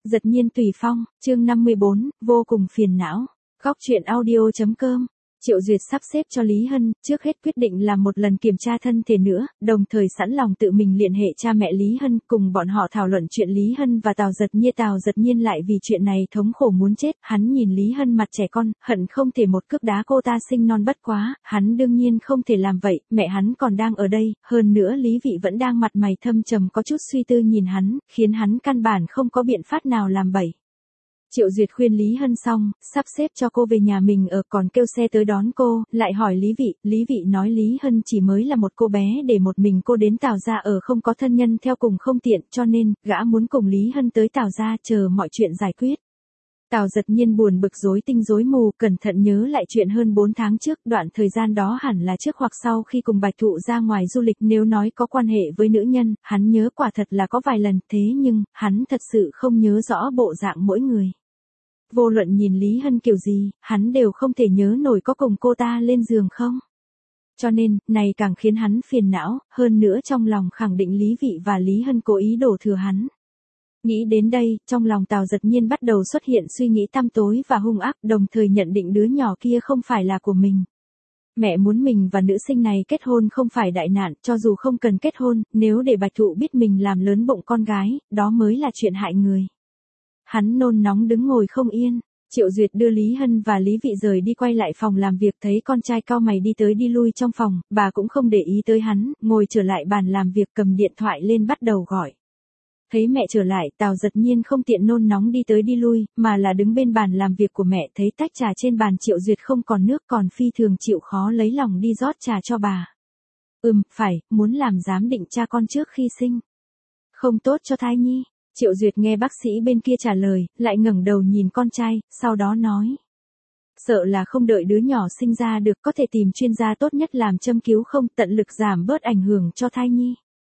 Giật nhiên tùy phong, chương 54, vô cùng phiền não. Góc truyện audio.com. Triệu Duyệt sắp xếp cho Lý Hân, trước hết quyết định làm một lần kiểm tra thân thể nữa, đồng thời sẵn lòng tự mình liên hệ cha mẹ Lý Hân, cùng bọn họ thảo luận chuyện Lý Hân và Tào Giật Nhiên lại vì chuyện này thống khổ muốn chết, hắn nhìn Lý Hân mặt trẻ con, hận không thể một cước đá cô ta sinh non bất quá, hắn đương nhiên không thể làm vậy, mẹ hắn còn đang ở đây, hơn nữa Lý Vị vẫn đang mặt mày thâm trầm có chút suy tư nhìn hắn, khiến hắn căn bản không có biện pháp nào làm bậy. Triệu Duyệt khuyên Lý Hân xong, sắp xếp cho cô về nhà mình ở, còn kêu xe tới đón cô, lại hỏi Lý Vị nói Lý Hân chỉ mới là một cô bé để một mình cô đến Tào gia ở, không có thân nhân theo cùng không tiện, cho nên, gã muốn cùng Lý Hân tới Tào gia chờ mọi chuyện giải quyết. Tào Giật Nhiên buồn bực rối tinh rối mù, cẩn thận nhớ lại chuyện hơn 4 tháng trước, đoạn thời gian đó hẳn là trước hoặc sau khi cùng Bạch Thụ ra ngoài du lịch, nếu nói có quan hệ với nữ nhân, hắn nhớ quả thật là có vài lần, thế nhưng, hắn thật sự không nhớ rõ bộ dạng mỗi người. Vô luận nhìn Lý Hân kiểu gì, hắn đều không thể nhớ nổi có cùng cô ta lên giường không. Cho nên, này càng khiến hắn phiền não, hơn nữa trong lòng khẳng định Lý Vị và Lý Hân cố ý đổ thừa hắn. Nghĩ đến đây, trong lòng Tào Giật Nhiên bắt đầu xuất hiện suy nghĩ tăm tối và hung ác, đồng thời nhận định đứa nhỏ kia không phải là của mình. Mẹ muốn mình và nữ sinh này kết hôn không phải đại nạn, cho dù không cần kết hôn, nếu để Bạch Thụ biết mình làm lớn bụng con gái, đó mới là chuyện hại người. Hắn nôn nóng đứng ngồi không yên. Triệu Duyệt đưa Lý Hân và Lý Vị rời đi quay lại phòng làm việc, thấy con trai cau mày đi tới đi lui trong phòng, bà cũng không để ý tới hắn, ngồi trở lại bàn làm việc cầm điện thoại lên bắt đầu gọi. Thấy mẹ trở lại, Tào Giật Nhiên không tiện nôn nóng đi tới đi lui, mà là đứng bên bàn làm việc của mẹ, thấy tách trà trên bàn Triệu Duyệt không còn nước, còn phi thường chịu khó lấy lòng đi rót trà cho bà. Phải, muốn làm giám định cha con trước khi sinh. Không tốt cho thai nhi. Triệu Duyệt nghe bác sĩ bên kia trả lời, lại ngẩng đầu nhìn con trai, sau đó nói. Sợ là không đợi đứa nhỏ sinh ra được, có thể tìm chuyên gia tốt nhất làm châm cứu không, tận lực giảm bớt ảnh hưởng cho thai nhi.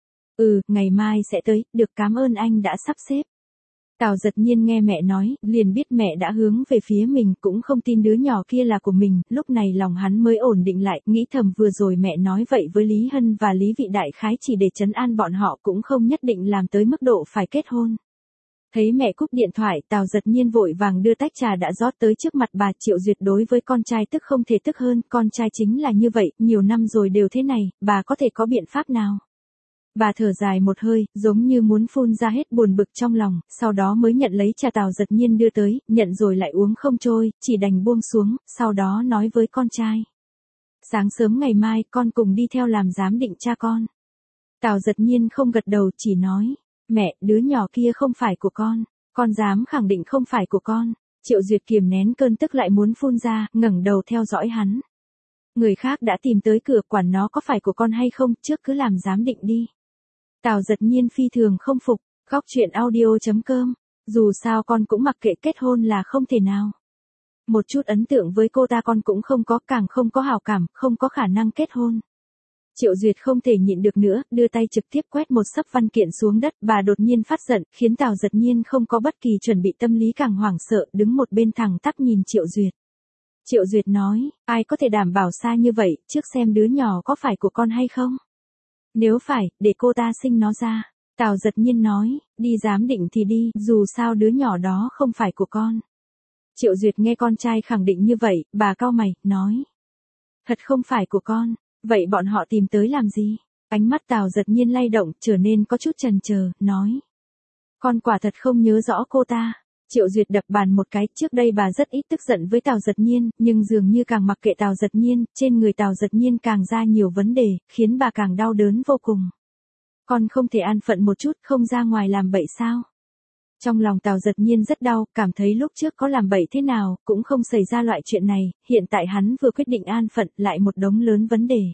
Ngày mai sẽ tới, được, cảm ơn anh đã sắp xếp. Tào Giật Nhiên nghe mẹ nói, liền biết mẹ đã hướng về phía mình, cũng không tin đứa nhỏ kia là của mình, lúc này lòng hắn mới ổn định lại, nghĩ thầm vừa rồi mẹ nói vậy với Lý Hân và Lý Vị đại khái chỉ để trấn an bọn họ, cũng không nhất định làm tới mức độ phải kết hôn. Thấy mẹ cúp điện thoại, Tào Giật Nhiên vội vàng đưa tách trà đã rót tới trước mặt bà. Triệu Duyệt đối với con trai tức không thể tức hơn, con trai chính là như vậy, nhiều năm rồi đều thế này, bà có thể có biện pháp nào? Bà thở dài một hơi, giống như muốn phun ra hết buồn bực trong lòng, sau đó mới nhận lấy trà Tào Giật Nhiên đưa tới, nhận rồi lại uống không trôi, chỉ đành buông xuống, sau đó nói với con trai. Sáng sớm ngày mai, con cùng đi theo làm giám định cha con. Tào Giật Nhiên không gật đầu, chỉ nói, mẹ, đứa nhỏ kia không phải của con dám khẳng định không phải của con. Triệu Duyệt kiềm nén cơn tức lại muốn phun ra, ngẩng đầu theo dõi hắn. Người khác đã tìm tới cửa, quản nó có phải của con hay không, trước cứ làm giám định đi. Tào Giật Nhiên phi thường không phục, góc truyện audio.com, dù sao con cũng mặc kệ, kết hôn là không thể nào. Một chút ấn tượng với cô ta con cũng không có, càng không có hảo cảm, không có khả năng kết hôn. Triệu Duyệt không thể nhịn được nữa, đưa tay trực tiếp quét một xấp văn kiện xuống đất, bà đột nhiên phát giận, khiến Tào Giật Nhiên không có bất kỳ chuẩn bị tâm lý càng hoảng sợ, đứng một bên thẳng tắp nhìn Triệu Duyệt. Triệu Duyệt nói, ai có thể đảm bảo xa như vậy, trước xem đứa nhỏ có phải của con hay không? Nếu phải, để cô ta sinh nó ra. Tào Giật Nhiên nói, đi giám định thì đi, dù sao đứa nhỏ đó không phải của con. Triệu Duyệt nghe con trai khẳng định như vậy, bà cau mày, nói. Thật không phải của con, vậy bọn họ tìm tới làm gì? Ánh mắt Tào Giật Nhiên lay động, trở nên có chút chần chờ, nói. Con quả thật không nhớ rõ cô ta. Triệu Duyệt đập bàn một cái, trước đây bà rất ít tức giận với Tào Giật Nhiên, nhưng dường như càng mặc kệ Tào Giật Nhiên, trên người Tào Giật Nhiên càng ra nhiều vấn đề, khiến bà càng đau đớn vô cùng. Con không thể an phận một chút, không ra ngoài làm bậy sao? Trong lòng Tào Giật Nhiên rất đau, cảm thấy lúc trước có làm bậy thế nào, cũng không xảy ra loại chuyện này, hiện tại hắn vừa quyết định an phận, lại một đống lớn vấn đề.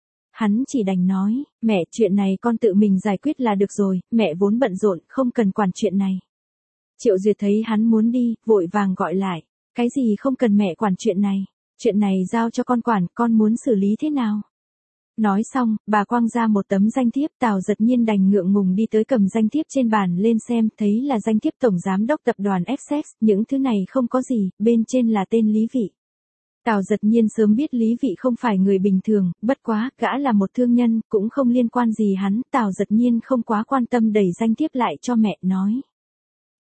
Hắn chỉ đành nói, mẹ, chuyện này con tự mình giải quyết là được rồi, mẹ vốn bận rộn, không cần quản chuyện này. Triệu Duyệt thấy hắn muốn đi, vội vàng gọi lại, cái gì không cần mẹ quản chuyện này giao cho con quản, con muốn xử lý thế nào? Nói xong, bà quăng ra một tấm danh thiếp, Tào Giật Nhiên đành ngượng ngùng đi tới cầm danh thiếp trên bàn lên xem, thấy là danh thiếp Tổng Giám đốc Tập đoàn Essex, những thứ này không có gì, bên trên là tên Lý Vị. Tào Giật Nhiên sớm biết Lý Vị không phải người bình thường, bất quá, gã là một thương nhân, cũng không liên quan gì hắn, Tào Giật Nhiên không quá quan tâm đẩy danh thiếp lại cho mẹ, nói.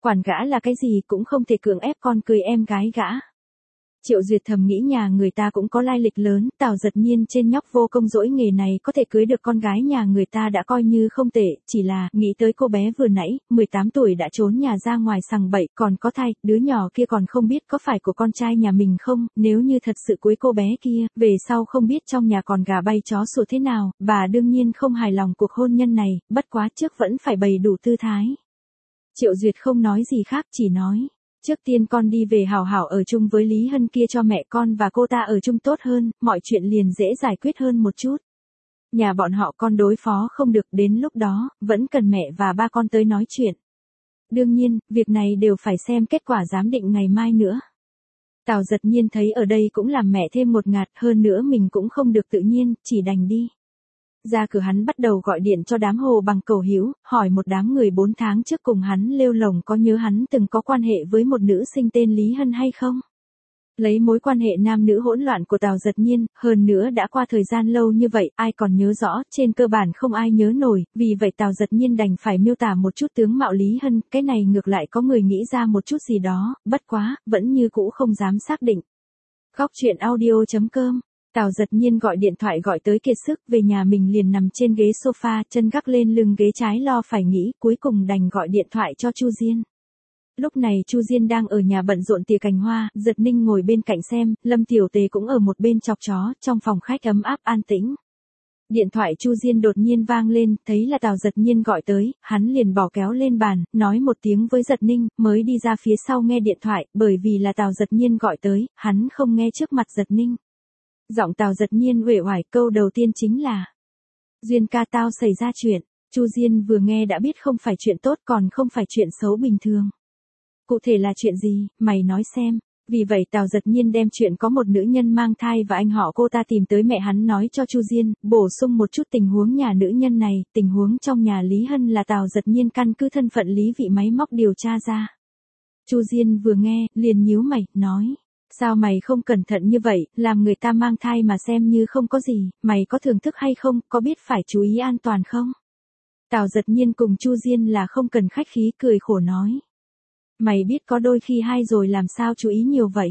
Quản gã là cái gì cũng không thể cưỡng ép con cưới em gái gã. Triệu Duyệt thầm nghĩ nhà người ta cũng có lai lịch lớn, Tào Giật Nhiên trên nhóc vô công dỗi nghề này có thể cưới được con gái nhà người ta đã coi như không tệ, chỉ là, nghĩ tới cô bé vừa nãy, 18 tuổi đã trốn nhà ra ngoài sằng bậy, còn có thai, đứa nhỏ kia còn không biết có phải của con trai nhà mình không, nếu như thật sự cưới cô bé kia, về sau không biết trong nhà còn gà bay chó sủa thế nào, bà đương nhiên không hài lòng cuộc hôn nhân này, bất quá trước vẫn phải bày đủ tư thái. Triệu Duyệt không nói gì khác, chỉ nói. Trước tiên con đi về hảo hảo ở chung với Lý Hân kia cho mẹ con và cô ta ở chung tốt hơn, mọi chuyện liền dễ giải quyết hơn một chút. Nhà bọn họ con đối phó không được, đến lúc đó, vẫn cần mẹ và ba con tới nói chuyện. Đương nhiên, việc này đều phải xem kết quả giám định ngày mai nữa. Tào Giật Nhiên thấy ở đây cũng làm mẹ thêm một ngạt, hơn nữa mình cũng không được tự nhiên, chỉ đành đi. Ra cửa hắn bắt đầu gọi điện cho đám Hồ Bằng Cầu Hữu, hỏi một đám người 4 tháng trước cùng hắn lêu lồng có nhớ hắn từng có quan hệ với một nữ sinh tên Lý Hân hay không. Lấy mối quan hệ nam nữ hỗn loạn của Tào Giật Nhiên, hơn nữa đã qua thời gian lâu như vậy, ai còn nhớ rõ, trên cơ bản không ai nhớ nổi, vì vậy Tào Giật Nhiên đành phải miêu tả một chút tướng mạo Lý Hân, cái này ngược lại có người nghĩ ra một chút gì đó, bất quá, vẫn như cũ không dám xác định. Góc truyện audio.com. Tào Giật Nhiên gọi điện thoại gọi tới kiệt sức, về nhà mình liền nằm trên ghế sofa, chân gác lên lưng ghế trái lo phải nghĩ, cuối cùng đành gọi điện thoại cho Chu Diên. Lúc này Chu Diên đang ở nhà bận rộn tỉa cành hoa, Giật Ninh ngồi bên cạnh xem, Lâm Tiểu Tề cũng ở một bên chọc chó, trong phòng khách ấm áp an tĩnh. Điện thoại Chu Diên đột nhiên vang lên, thấy là Tào Giật Nhiên gọi tới, hắn liền bỏ kéo lên bàn, nói một tiếng với Giật Ninh, mới đi ra phía sau nghe điện thoại, bởi vì là Tào Giật Nhiên gọi tới, hắn không nghe trước mặt Giật Ninh. Giọng Tào Giật Nhiên uể oải, câu đầu tiên chính là: Duyên ca tao xảy ra chuyện. Chu Diên vừa nghe đã biết không phải chuyện tốt, còn không phải chuyện xấu bình thường. Cụ thể là chuyện gì, mày nói xem. Vì vậy Tào Giật Nhiên đem chuyện có một nữ nhân mang thai và anh họ cô ta tìm tới mẹ hắn nói cho Chu Diên, bổ sung một chút tình huống nhà nữ nhân này, tình huống trong nhà Lý Hân là Tào Giật Nhiên căn cứ thân phận Lý Vị máy móc điều tra ra. Chu Diên vừa nghe, liền nhíu mày, nói: Sao mày không cẩn thận như vậy, làm người ta mang thai mà xem như không có gì, mày có thưởng thức hay không, có biết phải chú ý an toàn không? Tào Giật Nhiên cùng Chu Diên là không cần khách khí, cười khổ nói: Mày biết có đôi khi hay rồi làm sao chú ý nhiều vậy?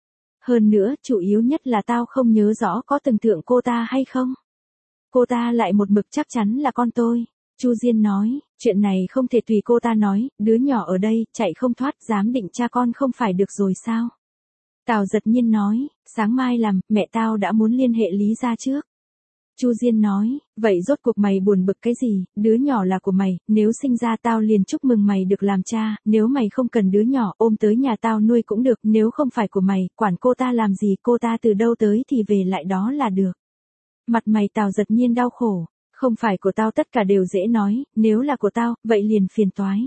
Hơn nữa, chủ yếu nhất là tao không nhớ rõ có từng thượng cô ta hay không? Cô ta lại một mực chắc chắn là con tôi. Chu Diên nói, chuyện này không thể tùy cô ta nói, đứa nhỏ ở đây, chạy không thoát, giám định cha con không phải được rồi sao? Tào Giật Nhiên nói, sáng mai làm, mẹ tao đã muốn liên hệ Lý gia trước. Chu Diên nói, vậy rốt cuộc mày buồn bực cái gì, đứa nhỏ là của mày, nếu sinh ra tao liền chúc mừng mày được làm cha, nếu mày không cần đứa nhỏ ôm tới nhà tao nuôi cũng được, nếu không phải của mày, quản cô ta làm gì, cô ta từ đâu tới thì về lại đó là được. Mặt mày Tào Giật Nhiên đau khổ, không phải của tao tất cả đều dễ nói, nếu là của tao, vậy liền phiền toái.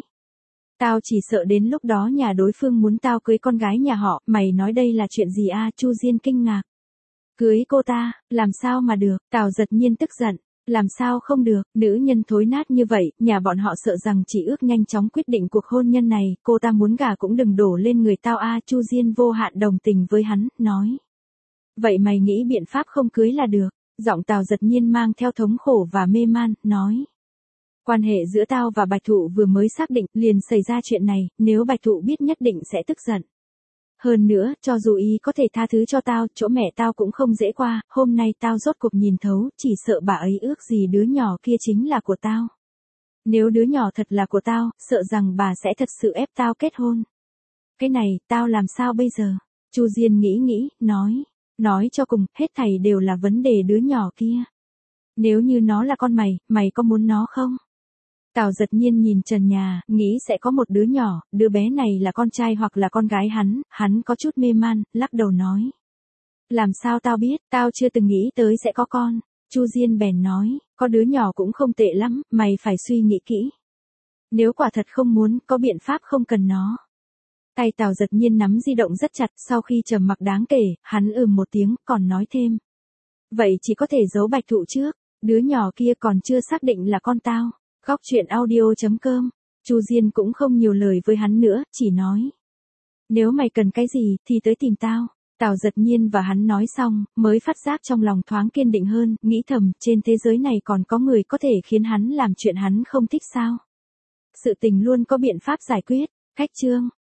Tao chỉ sợ đến lúc đó nhà đối phương muốn tao cưới con gái nhà họ, mày nói đây là chuyện gì a? Chu Diên kinh ngạc. Cưới cô ta, làm sao mà được, Tào Giật Nhiên tức giận, làm sao không được, nữ nhân thối nát như vậy, nhà bọn họ sợ rằng chỉ ước nhanh chóng quyết định cuộc hôn nhân này, cô ta muốn gả cũng đừng đổ lên người tao a. Chu Diên vô hạn đồng tình với hắn, nói. Vậy mày nghĩ biện pháp không cưới là được, giọng Tào Giật Nhiên mang theo thống khổ và mê man, nói. Quan hệ giữa tao và Bạch Thụ vừa mới xác định, liền xảy ra chuyện này, nếu Bạch Thụ biết nhất định sẽ tức giận. Hơn nữa, cho dù y có thể tha thứ cho tao, chỗ mẹ tao cũng không dễ qua, hôm nay tao rốt cuộc nhìn thấu, chỉ sợ bà ấy ước gì đứa nhỏ kia chính là của tao. Nếu đứa nhỏ thật là của tao, sợ rằng bà sẽ thật sự ép tao kết hôn. Cái này, tao làm sao bây giờ? Chu Diên nghĩ, nói cho cùng, hết thảy đều là vấn đề đứa nhỏ kia. Nếu như nó là con mày có muốn nó không? Tào Giật Nhiên nhìn trần nhà, nghĩ sẽ có một đứa nhỏ, đứa bé này là con trai hoặc là con gái hắn có chút mê man, lắc đầu nói. Làm sao tao biết, tao chưa từng nghĩ tới sẽ có con. Chu Diên bèn nói, có đứa nhỏ cũng không tệ lắm, mày phải suy nghĩ kỹ. Nếu quả thật không muốn, có biện pháp không cần nó. Tay Tào Giật Nhiên nắm di động rất chặt, sau khi trầm mặc đáng kể, hắn một tiếng, còn nói thêm. Vậy chỉ có thể giấu Bạch Thụ trước, đứa nhỏ kia còn chưa xác định là con tao. Góc truyện audio.com. Chu Diên cũng không nhiều lời với hắn nữa, chỉ nói. Nếu mày cần cái gì, thì tới tìm tao. Tào Giật Nhiên và hắn nói xong, mới phát giác trong lòng thoáng kiên định hơn, nghĩ thầm, trên thế giới này còn có người có thể khiến hắn làm chuyện hắn không thích sao. Sự tình luôn có biện pháp giải quyết. Khách chương